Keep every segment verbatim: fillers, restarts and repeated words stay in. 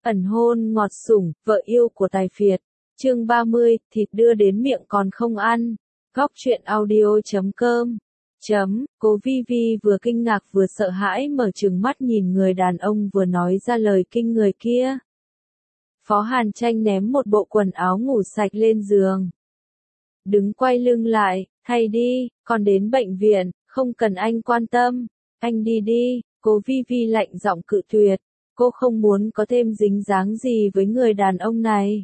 Ẩn hôn ngọt sủng, vợ yêu của tài phiệt. Chương ba mươi, thịt đưa đến miệng còn không ăn. Góc truyện audio chấm com. Chấm, cô Vi Vi vừa kinh ngạc vừa sợ hãi mở trừng mắt nhìn người đàn ông vừa nói ra lời kinh người kia. Phó Hàn Tranh ném một bộ quần áo ngủ sạch lên giường. Đứng quay lưng lại, thay đi, còn đến bệnh viện, không cần anh quan tâm. Anh đi đi, cô Vi Vi lạnh giọng cự tuyệt. Cô không muốn có thêm dính dáng gì với người đàn ông này.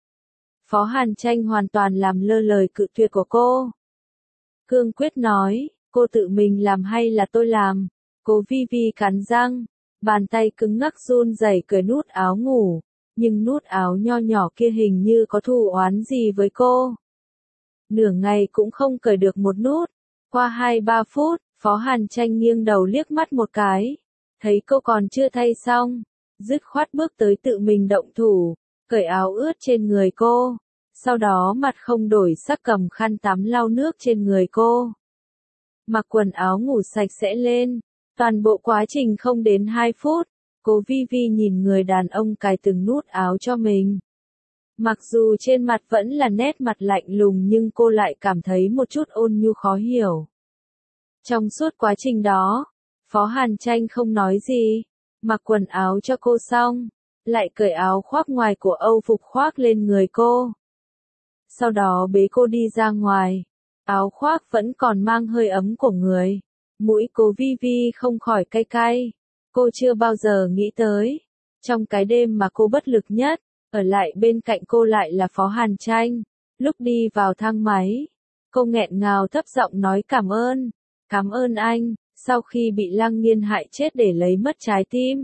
Phó Hàn Tranh hoàn toàn làm lơ lời cự tuyệt của cô. Cương quyết nói, cô tự mình làm hay là tôi làm? Cô Vi Vi cắn răng, bàn tay cứng ngắc run rẩy cởi nút áo ngủ, nhưng nút áo nho nhỏ kia hình như có thù oán gì với cô. Nửa ngày cũng không cởi được một nút. Qua hai ba phút, Phó Hàn Tranh nghiêng đầu liếc mắt một cái. Thấy cô còn chưa thay xong, dứt khoát bước tới tự mình động thủ, cởi áo ướt trên người cô, sau đó mặt không đổi sắc cầm khăn tắm lau nước trên người cô. Mặc quần áo ngủ sạch sẽ lên, toàn bộ quá trình không đến hai phút, cô Vi Vi nhìn người đàn ông cài từng nút áo cho mình. Mặc dù trên mặt vẫn là nét mặt lạnh lùng nhưng cô lại cảm thấy một chút ôn nhu khó hiểu. Trong suốt quá trình đó, Phó Hàn Tranh không nói gì, mặc quần áo cho cô xong, lại cởi áo khoác ngoài của Âu phục khoác lên người cô. Sau đó bế cô đi ra ngoài, áo khoác vẫn còn mang hơi ấm của người. Mũi cô Vi Vi không khỏi cay cay, cô chưa bao giờ nghĩ tới, trong cái đêm mà cô bất lực nhất, ở lại bên cạnh cô lại là Phó Hàn Tranh. Lúc đi vào thang máy, cô nghẹn ngào thấp giọng nói cảm ơn, cảm ơn anh. Sau khi bị Lăng Nghiên hại chết để lấy mất trái tim,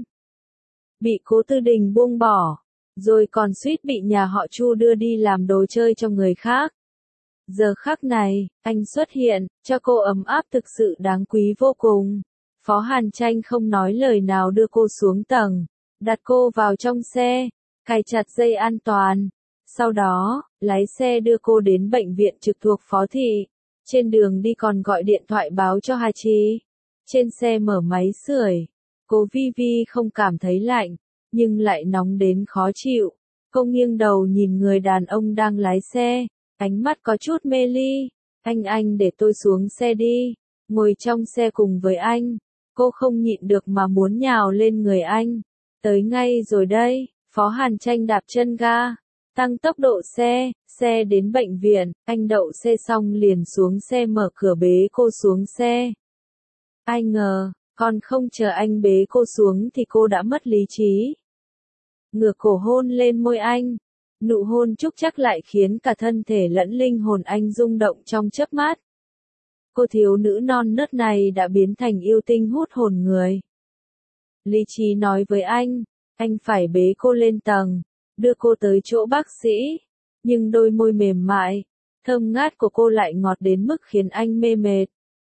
bị Cố Tư Đình buông bỏ, rồi còn suýt bị nhà họ Chu đưa đi làm đồ chơi cho người khác. Giờ khắc này, anh xuất hiện, cho cô ấm áp thực sự đáng quý vô cùng. Phó Hàn Tranh không nói lời nào đưa cô xuống tầng, đặt cô vào trong xe, cài chặt dây an toàn. Sau đó, lái xe đưa cô đến bệnh viện trực thuộc Phó Thị. Trên đường đi còn gọi điện thoại báo cho Hà Trì. Trên xe mở máy sưởi, cô Vi Vi không cảm thấy lạnh, nhưng lại nóng đến khó chịu. Cô nghiêng đầu nhìn người đàn ông đang lái xe, ánh mắt có chút mê ly. Anh anh để tôi xuống xe đi, ngồi trong xe cùng với anh. Cô không nhịn được mà muốn nhào lên người anh. Tới ngay rồi đây, Phó Hàn Tranh đạp chân ga, tăng tốc độ xe, xe đến bệnh viện, anh đậu xe xong liền xuống xe mở cửa bế cô xuống xe. Ai ngờ, còn không chờ anh bế cô xuống thì cô đã mất lý trí. Ngửa cổ hôn lên môi anh, nụ hôn trúc chắc lại khiến cả thân thể lẫn linh hồn anh rung động trong chớp mắt. Cô thiếu nữ non nớt này đã biến thành yêu tinh hút hồn người. Lý trí nói với anh, anh phải bế cô lên tầng, đưa cô tới chỗ bác sĩ, nhưng đôi môi mềm mại, thơm ngát của cô lại ngọt đến mức khiến anh mê mệt.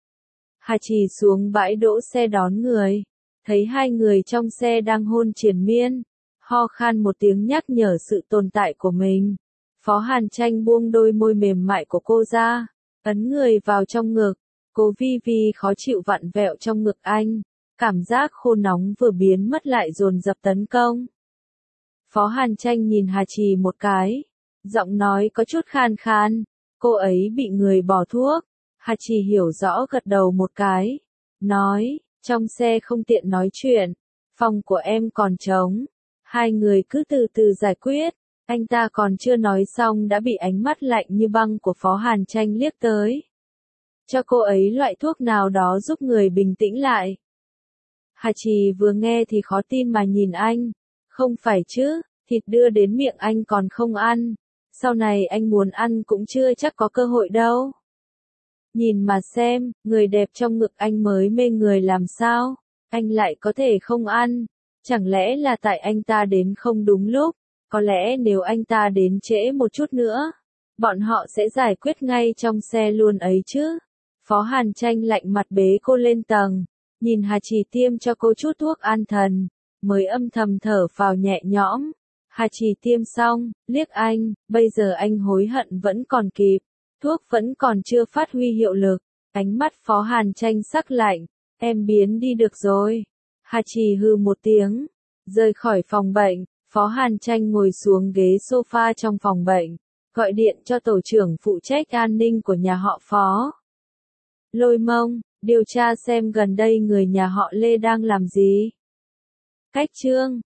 Hà Trì xuống bãi đỗ xe đón người, thấy hai người trong xe đang hôn triền miên, ho khan một tiếng nhắc nhở sự tồn tại của mình. Phó Hàn Tranh buông đôi môi mềm mại của cô ra, ấn người vào trong ngực, cô Vi Vi khó chịu vặn vẹo trong ngực anh, cảm giác khô nóng vừa biến mất lại dồn dập tấn công. Phó Hàn Tranh nhìn Hà Trì một cái, giọng nói có chút khan khan, cô ấy bị người bỏ thuốc. Hà Trì hiểu rõ gật đầu một cái, nói, trong xe không tiện nói chuyện, phòng của em còn trống, hai người cứ từ từ giải quyết. Anh ta còn chưa nói xong đã bị ánh mắt lạnh như băng của Phó Hàn Tranh liếc tới. Cho cô ấy loại thuốc nào đó giúp người bình tĩnh lại. Hà Trì vừa nghe thì khó tin mà nhìn anh, không phải chứ, thịt đưa đến miệng anh còn không ăn, sau này anh muốn ăn cũng chưa chắc có cơ hội đâu. Nhìn mà xem, người đẹp trong ngực anh mới mê người làm sao, anh lại có thể không ăn, chẳng lẽ là tại anh ta đến không đúng lúc, có lẽ nếu anh ta đến trễ một chút nữa, bọn họ sẽ giải quyết ngay trong xe luôn ấy chứ. Phó Hàn Tranh lạnh mặt bế cô lên tầng, nhìn Hà Trì tiêm cho cô chút thuốc an thần, mới âm thầm thở phào nhẹ nhõm. Hà Trì tiêm xong, liếc anh, bây giờ anh hối hận vẫn còn kịp. Thuốc vẫn còn chưa phát huy hiệu lực, ánh mắt Phó Hàn Tranh sắc lạnh, em biến đi được rồi. Hà Trì hừ một tiếng, rời khỏi phòng bệnh, Phó Hàn Tranh ngồi xuống ghế sofa trong phòng bệnh, gọi điện cho tổ trưởng phụ trách an ninh của nhà họ Phó. Lôi Mông, điều tra xem gần đây người nhà họ Lê đang làm gì. Cách Chương